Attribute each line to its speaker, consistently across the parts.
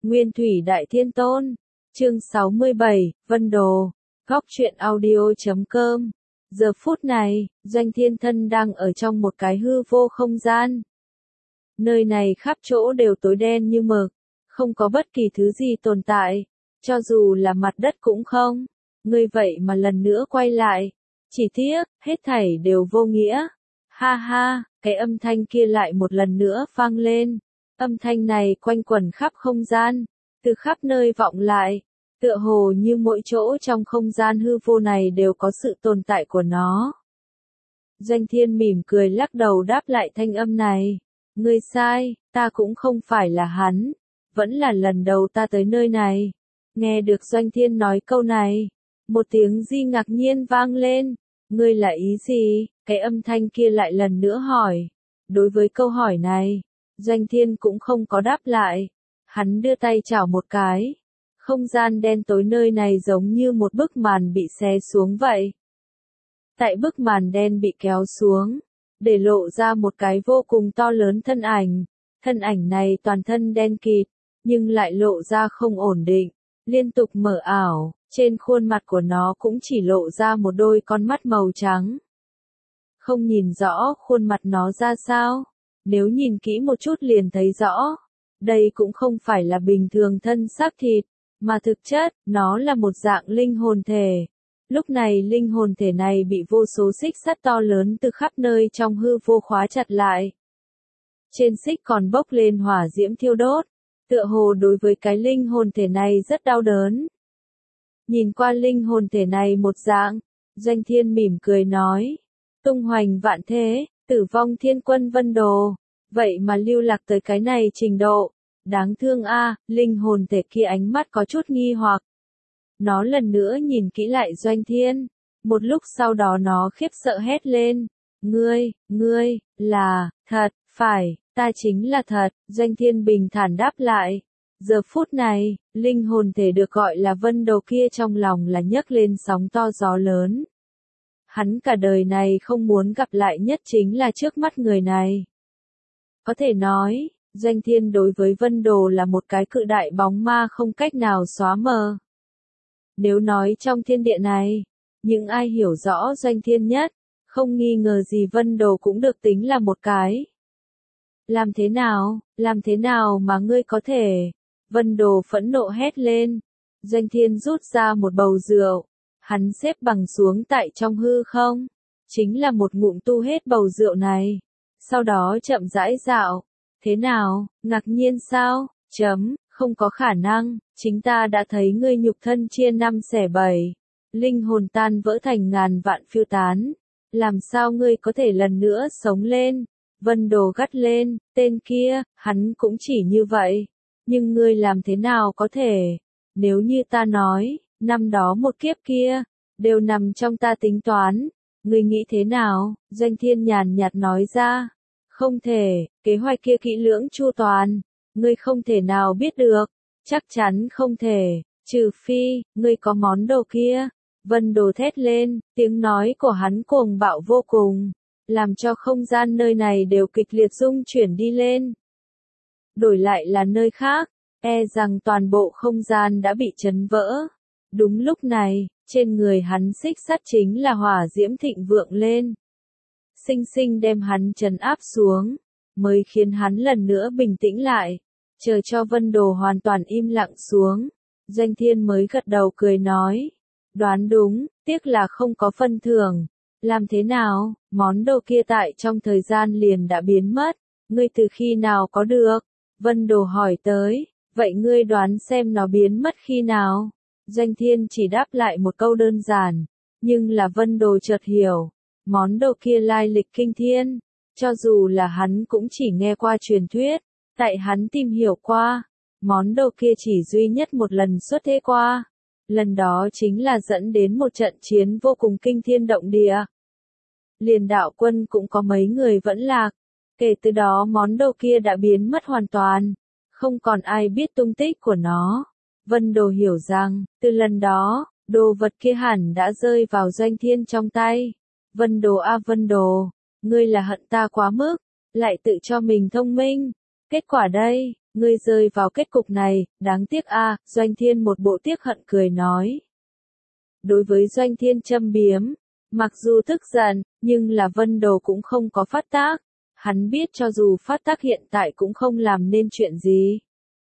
Speaker 1: Nguyên Thủy Đại Thiên Tôn. Chương 67, Vân Đồ. Góc truyện audio.com. Giờ phút này, Doanh Thiên Thân đang ở trong một cái hư vô không gian. Nơi này khắp chỗ đều tối đen như mực, không có bất kỳ thứ gì tồn tại, cho dù là mặt đất cũng không. Ngươi vậy mà lần nữa quay lại, chỉ tiếc, hết thảy đều vô nghĩa. Ha ha, cái âm thanh kia lại một lần nữa vang lên. Âm thanh này quanh quẩn khắp không gian, từ khắp nơi vọng lại, tựa hồ như mỗi chỗ trong không gian hư vô này đều có sự tồn tại của nó. Doanh Thiên mỉm cười lắc đầu đáp lại thanh âm này. Ngươi sai, ta cũng không phải là hắn, vẫn là lần đầu ta tới nơi này. Nghe được Doanh Thiên nói câu này, một tiếng di ngạc nhiên vang lên. Ngươi là ý gì? Cái âm thanh kia lại lần nữa hỏi. Đối với câu hỏi này, Doanh Thiên cũng không có đáp lại. Hắn đưa tay chảo một cái. Không gian đen tối nơi này giống như một bức màn bị xé xuống vậy. Tại bức màn đen bị kéo xuống, để lộ ra một cái vô cùng to lớn thân ảnh. Thân ảnh này toàn thân đen kịt, nhưng lại lộ ra không ổn định, liên tục mở ảo. Trên khuôn mặt của nó cũng chỉ lộ ra một đôi con mắt màu trắng. Không nhìn rõ khuôn mặt nó ra sao, nếu nhìn kỹ một chút liền thấy rõ. Đây cũng không phải là bình thường thân xác thịt, mà thực chất, nó là một dạng linh hồn thể. Lúc này linh hồn thể này bị vô số xích sắt to lớn từ khắp nơi trong hư vô khóa chặt lại. Trên xích còn bốc lên hỏa diễm thiêu đốt, tựa hồ đối với cái linh hồn thể này rất đau đớn. Nhìn qua linh hồn thể này một dạng, Doanh Thiên mỉm cười nói, tung hoành vạn thế, tử vong thiên quân Vân Đồ, vậy mà lưu lạc tới cái này trình độ, đáng thương a. Linh hồn thể kia ánh mắt có chút nghi hoặc. Nó lần nữa nhìn kỹ lại Doanh Thiên, một lúc sau đó nó khiếp sợ hét lên, ngươi, là, thật, phải, ta chính là thật. Doanh Thiên bình thản đáp lại. Giờ phút này, linh hồn thể được gọi là Vân Đồ kia trong lòng là nhấc lên sóng to gió lớn. Hắn cả đời này không muốn gặp lại nhất chính là trước mắt người này. Có thể nói, Doanh Thiên đối với Vân Đồ là một cái cự đại bóng ma không cách nào xóa mờ. Nếu nói trong thiên địa này, những ai hiểu rõ Doanh Thiên nhất, không nghi ngờ gì Vân Đồ cũng được tính là một cái. Làm thế nào mà ngươi có thể? Vân Đồ phẫn nộ hét lên. Doanh Thiên rút ra một bầu rượu. Hắn xếp bằng xuống tại trong hư không. Chính là một ngụm tu hết bầu rượu này. Sau đó chậm rãi dạo. Thế nào, ngạc nhiên sao? Không có khả năng, chính ta đã thấy ngươi nhục thân chia 5 xẻ 7. Linh hồn tan vỡ thành ngàn vạn phiêu tán. Làm sao ngươi có thể lần nữa sống lên? Vân Đồ gắt lên, tên kia, hắn cũng chỉ như vậy. Nhưng ngươi làm thế nào có thể? Nếu như ta nói, năm đó một kiếp kia, đều nằm trong ta tính toán. Ngươi nghĩ thế nào? Doanh Thiên nhàn nhạt nói ra. Không thể, kế hoạch kia kỹ lưỡng chu toàn. Ngươi không thể nào biết được. Chắc chắn không thể, trừ phi, ngươi có món đồ kia. Vân Đồ thét lên, tiếng nói của hắn cuồng bạo vô cùng, làm cho không gian nơi này đều kịch liệt rung chuyển đi lên. Đổi lại là nơi khác, e rằng toàn bộ không gian đã bị chấn vỡ. Đúng lúc này, trên người hắn xích sắt chính là hỏa diễm thịnh vượng lên. Sinh sinh đem hắn trấn áp xuống, mới khiến hắn lần nữa bình tĩnh lại, chờ cho Vân Đồ hoàn toàn im lặng xuống. Doanh Thiên mới gật đầu cười nói, đoán đúng, tiếc là không có phân thưởng. Làm thế nào, món đồ kia tại trong thời gian liền đã biến mất, ngươi từ khi nào có được? Vân Đồ hỏi tới, vậy ngươi đoán xem nó biến mất khi nào? Doanh Thiên chỉ đáp lại một câu đơn giản, nhưng là Vân Đồ chợt hiểu, món đồ kia lai lịch kinh thiên, cho dù là hắn cũng chỉ nghe qua truyền thuyết, tại hắn tìm hiểu qua, món đồ kia chỉ duy nhất một lần xuất thế qua. Lần đó chính là dẫn đến một trận chiến vô cùng kinh thiên động địa. Liền đạo quân cũng có mấy người vẫn lạc. Kể từ đó món đồ kia đã biến mất hoàn toàn. Không còn ai biết tung tích của nó. Vân Đồ hiểu rằng, từ lần đó, đồ vật kia hẳn đã rơi vào Doanh Thiên trong tay. Vân Đồ a Vân Đồ, ngươi là hận ta quá mức, lại tự cho mình thông minh. Kết quả đây, ngươi rơi vào kết cục này, đáng tiếc a. Doanh Thiên một bộ tiếc hận cười nói. Đối với Doanh Thiên châm biếm, mặc dù tức giận, nhưng là Vân Đồ cũng không có phát tác. Hắn biết cho dù phát tác hiện tại cũng không làm nên chuyện gì.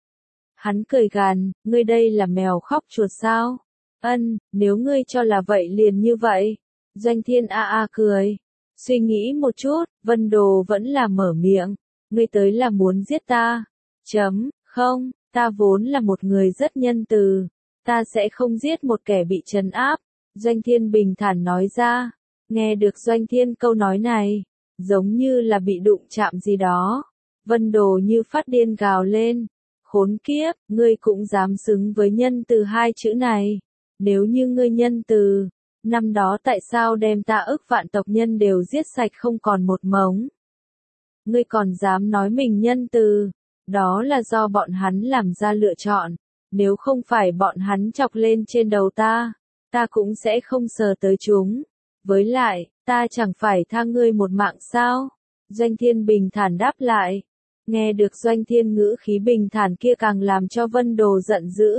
Speaker 1: Hắn cười gằn, ngươi đây là mèo khóc chuột sao? Ân, nếu ngươi cho là vậy liền như vậy. Doanh Thiên a a cười. Suy nghĩ một chút, Vân Đồ vẫn là mở miệng. Ngươi tới là muốn giết ta. Không, ta vốn là một người rất nhân từ. Ta sẽ không giết một kẻ bị trấn áp. Doanh Thiên bình thản nói ra. Nghe được Doanh Thiên câu nói này, giống như là bị đụng chạm gì đó. Vân Đồ như phát điên gào lên. Khốn kiếp, ngươi cũng dám xứng với nhân từ hai chữ này. Nếu như ngươi nhân từ, năm đó tại sao đem ta ức vạn tộc nhân đều giết sạch không còn một mống? Ngươi còn dám nói mình nhân từ, đó là do bọn hắn làm ra lựa chọn. Nếu không phải bọn hắn chọc lên trên đầu ta cũng sẽ không sờ tới chúng. Với lại, ta chẳng phải tha ngươi một mạng sao? Doanh Thiên bình thản đáp lại. Nghe được Doanh Thiên ngữ khí bình thản kia càng làm cho Vân Đồ giận dữ.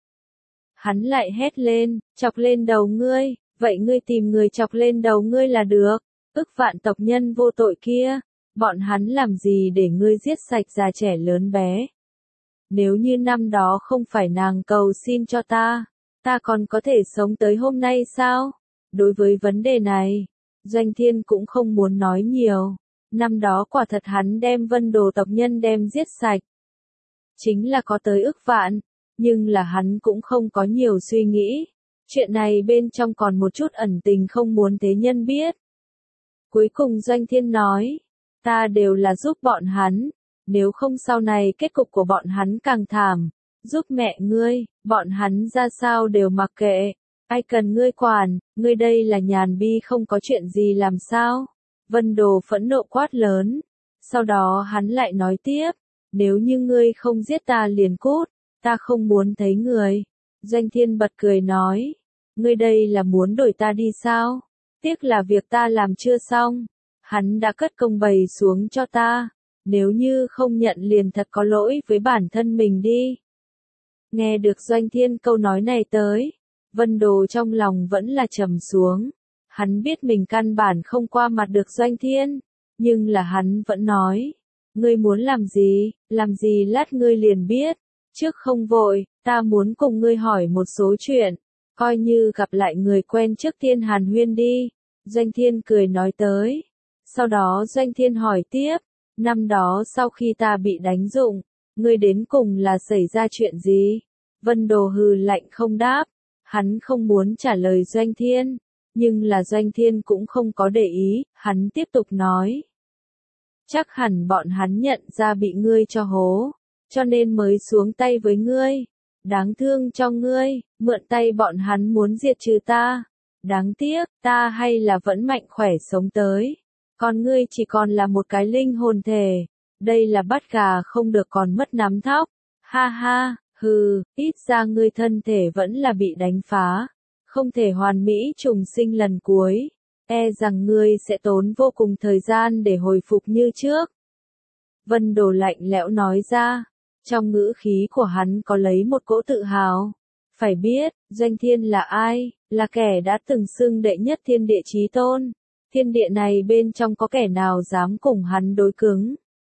Speaker 1: Hắn lại hét lên, chọc lên đầu ngươi, vậy ngươi tìm người chọc lên đầu ngươi là được. Ức vạn tộc nhân vô tội kia, bọn hắn làm gì để ngươi giết sạch già trẻ lớn bé? Nếu như năm đó không phải nàng cầu xin cho ta còn có thể sống tới hôm nay sao? Đối với vấn đề này, Doanh Thiên cũng không muốn nói nhiều. Năm đó quả thật hắn đem Vân Đồ tộc nhân đem giết sạch. Chính là có tới ức vạn, nhưng là hắn cũng không có nhiều suy nghĩ. Chuyện này bên trong còn một chút ẩn tình không muốn thế nhân biết. Cuối cùng Doanh Thiên nói, ta đều là giúp bọn hắn, nếu không sau này kết cục của bọn hắn càng thảm. Giúp mẹ ngươi, bọn hắn ra sao đều mặc kệ. Ai cần ngươi quản, ngươi đây là nhàn bi không có chuyện gì làm sao? Vân Đồ phẫn nộ quát lớn. Sau đó hắn lại nói tiếp, nếu như ngươi không giết ta liền cút, ta không muốn thấy người. Doanh Thiên bật cười nói, ngươi đây là muốn đuổi ta đi sao? Tiếc là việc ta làm chưa xong. Hắn đã cất công bày xuống cho ta, nếu như không nhận liền thật có lỗi với bản thân mình đi. Nghe được Doanh Thiên câu nói này tới, Vân Đồ trong lòng vẫn là trầm xuống. Hắn biết mình căn bản không qua mặt được Doanh Thiên, nhưng là hắn vẫn nói, ngươi muốn làm gì lát ngươi liền biết, trước không vội, ta muốn cùng ngươi hỏi một số chuyện, coi như gặp lại người quen trước tiên hàn huyên đi. Doanh Thiên cười nói tới, sau đó Doanh Thiên hỏi tiếp, năm đó sau khi ta bị đánh dụng, ngươi đến cùng là xảy ra chuyện gì? Vân Đồ hừ lạnh không đáp, hắn không muốn trả lời Doanh Thiên. Nhưng là Doanh Thiên cũng không có để ý, hắn tiếp tục nói. Chắc hẳn bọn hắn nhận ra bị ngươi cho hố, cho nên mới xuống tay với ngươi. Đáng thương cho ngươi, mượn tay bọn hắn muốn diệt trừ ta. Đáng tiếc, ta hay là vẫn mạnh khỏe sống tới. Còn ngươi chỉ còn là một cái linh hồn thể. Đây là bắt gà không được còn mất nắm thóc. Ha ha, hừ, ít ra ngươi thân thể vẫn là bị đánh phá. Không thể hoàn mỹ trùng sinh lần cuối, e rằng ngươi sẽ tốn vô cùng thời gian để hồi phục như trước. Vân Đồ lạnh lẽo nói ra, trong ngữ khí của hắn có lấy một cỗ tự hào. Phải biết, Doanh Thiên là ai, là kẻ đã từng xưng đệ nhất thiên địa chí tôn. Thiên địa này bên trong có kẻ nào dám cùng hắn đối cứng.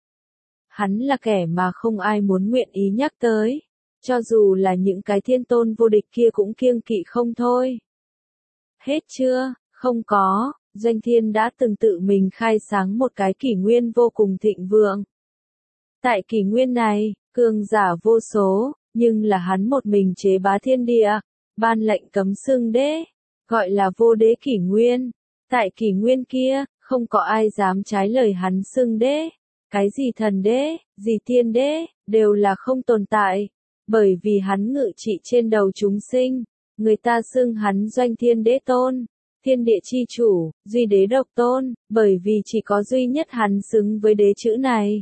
Speaker 1: Hắn là kẻ mà không ai muốn nguyện ý nhắc tới. Cho dù là những cái thiên tôn vô địch kia cũng kiêng kỵ không thôi. Hết chưa? Không có, Doanh Thiên đã từng tự mình khai sáng một cái kỷ nguyên vô cùng thịnh vượng. Tại kỷ nguyên này, cường giả vô số, nhưng là hắn một mình chế bá thiên địa, ban lệnh cấm xưng đế, gọi là vô đế kỷ nguyên. Tại kỷ nguyên kia, không có ai dám trái lời hắn xưng đế. Cái gì thần đế, gì thiên đế, đều là không tồn tại. Bởi vì hắn ngự trị trên đầu chúng sinh, người ta xưng hắn Doanh Thiên Đế Tôn, thiên địa chi chủ, duy đế độc tôn, bởi vì chỉ có duy nhất hắn xứng với đế chữ này.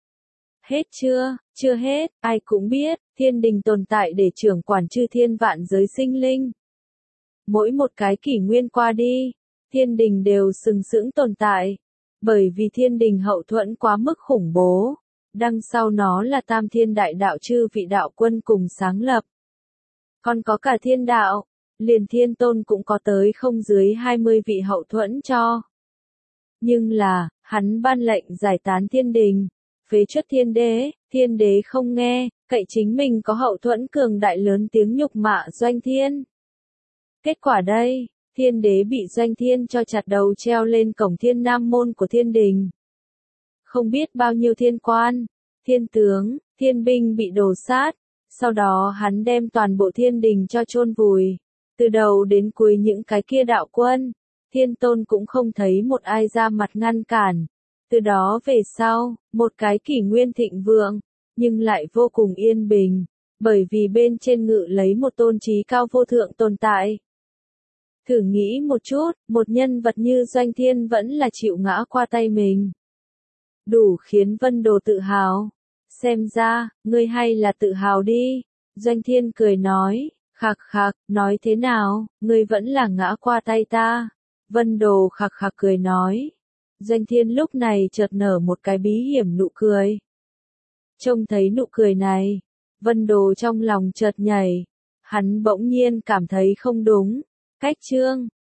Speaker 1: Hết chưa? Chưa hết, ai cũng biết, thiên đình tồn tại để trưởng quản chư thiên vạn giới sinh linh. Mỗi một cái kỷ nguyên qua đi, thiên đình đều sừng sững tồn tại, bởi vì thiên đình hậu thuẫn quá mức khủng bố. Đằng sau nó là Tam Thiên Đại Đạo chư vị đạo quân cùng sáng lập. Còn có cả thiên đạo, liền Thiên Tôn cũng có tới không dưới 20 vị hậu thuẫn cho. Nhưng là, hắn ban lệnh giải tán thiên đình, phế truất thiên đế không nghe, cậy chính mình có hậu thuẫn cường đại lớn tiếng nhục mạ Doanh Thiên. Kết quả đây, thiên đế bị Doanh Thiên cho chặt đầu treo lên cổng Thiên Nam môn của thiên đình. Không biết bao nhiêu thiên quan, thiên tướng, thiên binh bị đổ sát, sau đó hắn đem toàn bộ thiên đình cho chôn vùi. Từ đầu đến cuối những cái kia đạo quân, Thiên Tôn cũng không thấy một ai ra mặt ngăn cản. Từ đó về sau, một cái kỷ nguyên thịnh vượng, nhưng lại vô cùng yên bình, bởi vì bên trên ngự lấy một tôn trí cao vô thượng tồn tại. Thử nghĩ một chút, một nhân vật như Doanh Thiên vẫn là chịu ngã qua tay mình. Đủ khiến Vân Đồ tự hào. Xem ra, ngươi hay là tự hào đi. Doanh Thiên cười nói, khạc khạc, nói thế nào, ngươi vẫn là ngã qua tay ta. Vân Đồ khạc khạc cười nói. Doanh Thiên lúc này chợt nở một cái bí hiểm nụ cười. Trông thấy nụ cười này, Vân Đồ trong lòng chợt nhảy. Hắn bỗng nhiên cảm thấy không đúng. Cách chương